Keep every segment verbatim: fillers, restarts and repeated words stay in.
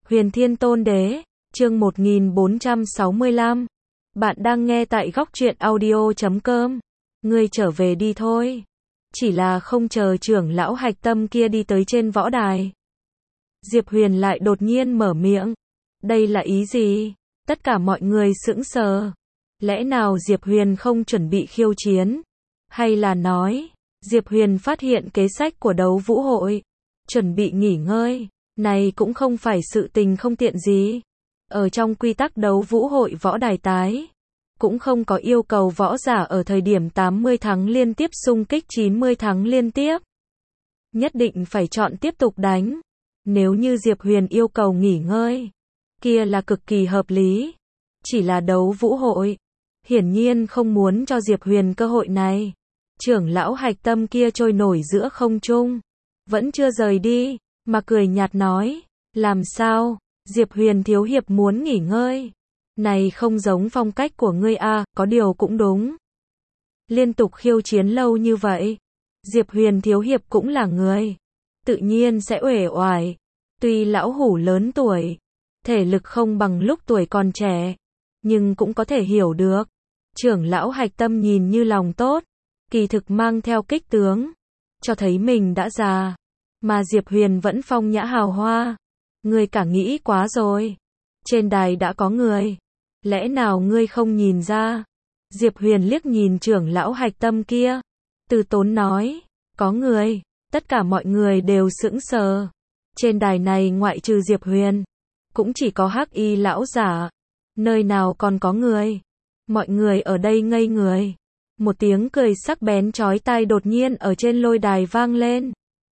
Huyền Thiên Tôn Đế, chương một nghìn bốn trăm sáu mươi lăm. Bạn đang nghe tại góc truyện audio chấm com. Ngươi trở về đi thôi. Chỉ là không chờ trưởng lão hạch tâm kia đi tới trên võ đài. Diệp Huyền lại đột nhiên mở miệng. Đây là ý gì? Tất cả mọi người sững sờ. Lẽ nào Diệp Huyền không chuẩn bị khiêu chiến? Hay là nói, Diệp Huyền phát hiện kế sách của đấu vũ hội, chuẩn bị nghỉ ngơi? Này cũng không phải sự tình không tiện gì. Ở trong quy tắc đấu vũ hội võ đài tái, cũng không có yêu cầu võ giả ở thời điểm tám mươi thắng liên tiếp xung kích chín mươi thắng liên tiếp. Nhất định phải chọn tiếp tục đánh. Nếu như Diệp Huyền yêu cầu nghỉ ngơi, kia là cực kỳ hợp lý. Chỉ là đấu vũ hội, hiển nhiên không muốn cho Diệp Huyền cơ hội này. Trưởng lão hạch tâm kia trôi nổi giữa không trung, vẫn chưa rời đi, mà cười nhạt nói, làm sao, Diệp Huyền thiếu hiệp muốn nghỉ ngơi. Này không giống phong cách của ngươi a, có điều cũng đúng. Liên tục khiêu chiến lâu như vậy, Diệp Huyền thiếu hiệp cũng là người, tự nhiên sẽ uể oải. Tuy lão hủ lớn tuổi, thể lực không bằng lúc tuổi còn trẻ, nhưng cũng có thể hiểu được. Trưởng lão hạch tâm nhìn như lòng tốt, kỳ thực mang theo kích tướng, cho thấy mình đã già. Mà Diệp Huyền vẫn phong nhã hào hoa. Ngươi cả nghĩ quá rồi. Trên đài đã có người. Lẽ nào ngươi không nhìn ra? Diệp Huyền liếc nhìn trưởng lão hạch tâm kia. Từ tốn nói. Có người. Tất cả mọi người đều sững sờ. Trên đài này ngoại trừ Diệp Huyền, cũng chỉ có Hắc Y lão giả. Nơi nào còn có người? Mọi người ở đây ngây người. Một tiếng cười sắc bén chói tai đột nhiên ở trên lôi đài vang lên.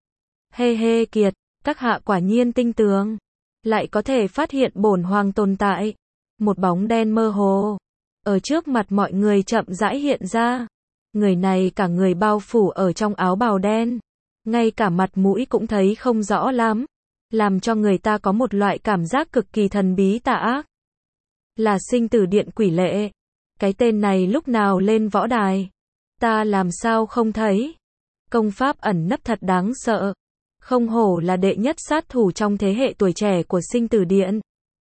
Hê hê kiệt, các hạ quả nhiên tinh tường, lại có thể phát hiện bổn hoàng tồn tại. Một bóng đen mơ hồ, ở trước mặt mọi người chậm rãi hiện ra. Người này cả người bao phủ ở trong áo bào đen, ngay cả mặt mũi cũng thấy không rõ lắm, làm cho người ta có một loại cảm giác cực kỳ thần bí tà ác. Là sinh tử điện quỷ lệ. Cái tên này lúc nào lên võ đài? Ta làm sao không thấy? Công pháp ẩn nấp thật đáng sợ. Không hổ là đệ nhất sát thủ trong thế hệ tuổi trẻ của sinh tử điện.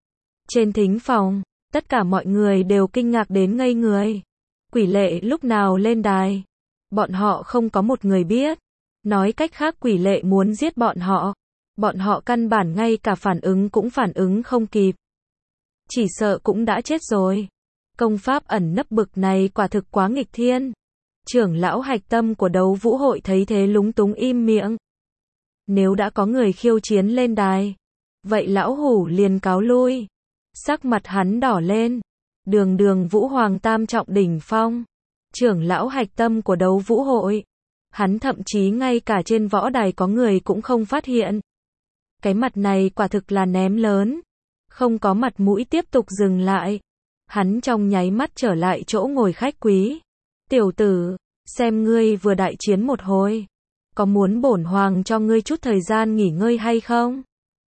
Trên thính phòng, tất cả mọi người đều kinh ngạc đến ngây người. Quỷ lệ lúc nào lên đài? Bọn họ không có một người biết. Nói cách khác quỷ lệ muốn giết bọn họ. Bọn họ căn bản ngay cả phản ứng cũng phản ứng không kịp. Chỉ sợ cũng đã chết rồi. Công pháp ẩn nấp bực này quả thực quá nghịch thiên. Trưởng lão hạch tâm của đấu vũ hội thấy thế lúng túng im miệng. Nếu đã có người khiêu chiến lên đài, vậy lão hủ liền cáo lui. Sắc mặt hắn đỏ lên. Đường đường vũ hoàng tam trọng đỉnh phong, trưởng lão hạch tâm của đấu vũ hội, hắn thậm chí ngay cả trên võ đài có người cũng không phát hiện. Cái mặt này quả thực là ném lớn. Không có mặt mũi tiếp tục dừng lại. Hắn trong nháy mắt trở lại chỗ ngồi khách quý. Tiểu tử, xem ngươi vừa đại chiến một hồi, có muốn bổn hoàng cho ngươi chút thời gian nghỉ ngơi hay không?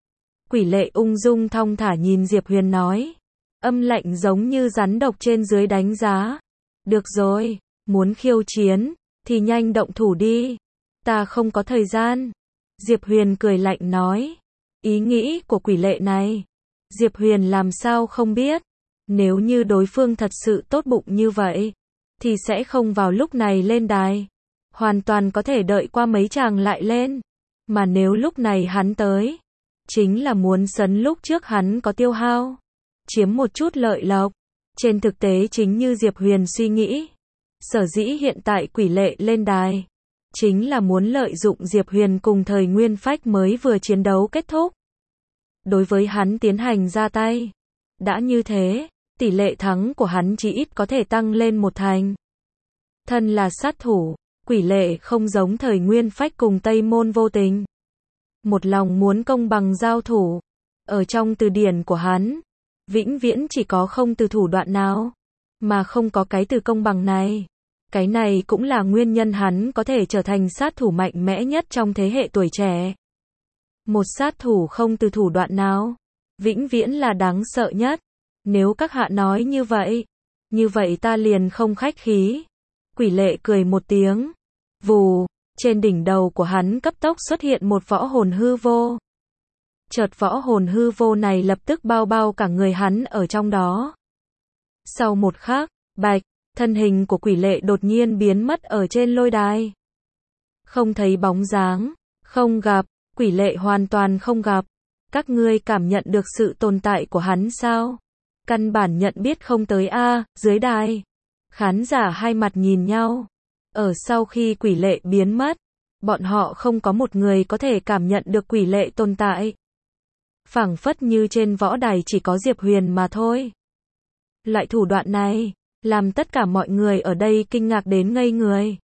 Quỷ lệ ung dung thong thả nhìn Diệp Huyền nói. Âm lạnh giống như rắn độc trên dưới đánh giá. Được rồi, muốn khiêu chiến, thì nhanh động thủ đi. Ta không có thời gian. Diệp Huyền cười lạnh nói. Ý nghĩ của quỷ lệ này, Diệp Huyền làm sao không biết. Nếu như đối phương thật sự tốt bụng như vậy, thì sẽ không vào lúc này lên đài. Hoàn toàn có thể đợi qua mấy chàng lại lên. Mà nếu lúc này hắn tới, chính là muốn sấn lúc trước hắn có tiêu hao, chiếm một chút lợi lộc. Trên thực tế chính như Diệp Huyền suy nghĩ, sở dĩ hiện tại quỷ lệ lên đài, chính là muốn lợi dụng Diệp Huyền cùng thời nguyên phách mới vừa chiến đấu kết thúc, đối với hắn tiến hành ra tay. Đã như thế, tỷ lệ thắng của hắn chỉ ít có thể tăng lên một thành. Thân là sát thủ, quỷ lệ không giống thời nguyên phách cùng Tây Môn Vô Tình, một lòng muốn công bằng giao thủ. Ở trong từ điển của hắn, vĩnh viễn chỉ có không từ thủ đoạn nào, mà không có cái từ công bằng này. Cái này cũng là nguyên nhân hắn có thể trở thành sát thủ mạnh mẽ nhất trong thế hệ tuổi trẻ. Một sát thủ không từ thủ đoạn nào, vĩnh viễn là đáng sợ nhất. Nếu các hạ nói như vậy, như vậy ta liền không khách khí. Quỷ lệ cười một tiếng. Vù, trên đỉnh đầu của hắn cấp tốc xuất hiện một võ hồn hư vô. Chợt võ hồn hư vô này lập tức bao bao cả người hắn ở trong đó. Sau một khắc, bạch, thân hình của quỷ lệ đột nhiên biến mất ở trên lôi đài. Không thấy bóng dáng, không gặp, quỷ lệ hoàn toàn không gặp. Các ngươi cảm nhận được sự tồn tại của hắn sao? Căn bản nhận biết không tới a, dưới đài. Khán giả hai mặt nhìn nhau. Ở sau khi quỷ lệ biến mất, bọn họ không có một người có thể cảm nhận được quỷ lệ tồn tại. Phảng phất như trên võ đài chỉ có Diệp Huyền mà thôi. Loại thủ đoạn này, làm tất cả mọi người ở đây kinh ngạc đến ngây người.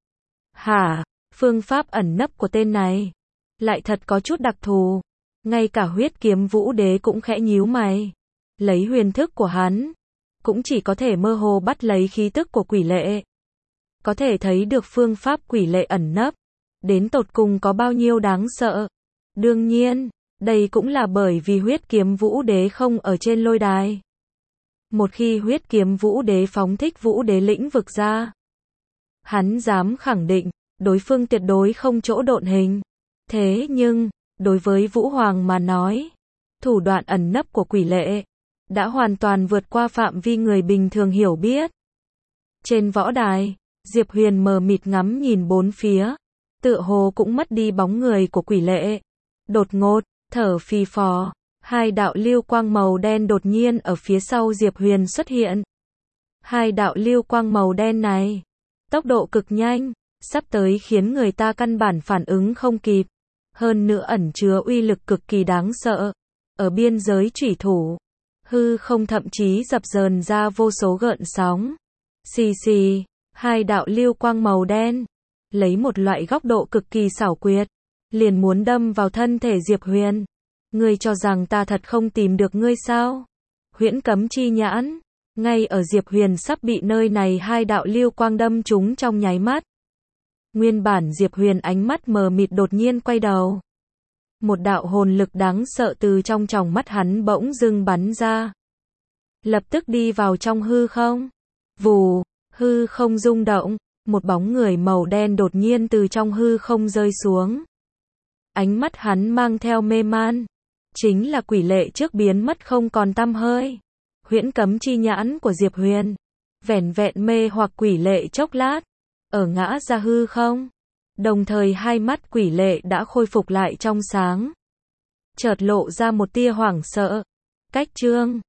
Hả, phương pháp ẩn nấp của tên này, lại thật có chút đặc thù. Ngay cả huyết kiếm vũ đế cũng khẽ nhíu mày. Lấy huyền thức của hắn, cũng chỉ có thể mơ hồ bắt lấy khí tức của quỷ lệ. Có thể thấy được phương pháp quỷ lệ ẩn nấp, đến tột cùng có bao nhiêu đáng sợ. Đương nhiên, đây cũng là bởi vì huyết kiếm vũ đế không ở trên lôi đài. Một khi huyết kiếm vũ đế phóng thích vũ đế lĩnh vực ra, hắn dám khẳng định, đối phương tuyệt đối không chỗ độn hình. Thế nhưng, đối với Vũ Hoàng mà nói, thủ đoạn ẩn nấp của quỷ lệ đã hoàn toàn vượt qua phạm vi người bình thường hiểu biết. Trên võ đài, Diệp Huyền mờ mịt ngắm nhìn bốn phía, tựa hồ cũng mất đi bóng người của quỷ lệ. Đột ngột, thở phì phò, hai đạo lưu quang màu đen đột nhiên ở phía sau Diệp Huyền xuất hiện. Hai đạo lưu quang màu đen này, tốc độ cực nhanh, sắp tới khiến người ta căn bản phản ứng không kịp. Hơn nữa ẩn chứa uy lực cực kỳ đáng sợ. Ở biên giới chủy thủ, hư không thậm chí dập dờn ra vô số gợn sóng. Xì xì, hai đạo lưu quang màu đen, lấy một loại góc độ cực kỳ xảo quyệt, liền muốn đâm vào thân thể Diệp Huyền. Ngươi cho rằng ta thật không tìm được ngươi sao? Huyễn cấm chi nhãn, ngay ở Diệp Huyền sắp bị nơi này hai đạo lưu quang đâm trúng trong nháy mắt. Nguyên bản Diệp Huyền ánh mắt mờ mịt đột nhiên quay đầu. Một đạo hồn lực đáng sợ từ trong tròng mắt hắn bỗng dưng bắn ra. Lập tức đi vào trong hư không. Vù, hư không rung động, một bóng người màu đen đột nhiên từ trong hư không rơi xuống. Ánh mắt hắn mang theo mê man. Chính là quỷ lệ trước biến mất không còn tăm hơi. Huyễn cấm chi nhãn của Diệp Huyền. Vẻn vẹn mê hoặc quỷ lệ chốc lát. Ở ngã ra hư không. Đồng thời hai mắt quỷ lệ đã khôi phục lại trong sáng. Chợt lộ ra một tia hoảng sợ. Cách chương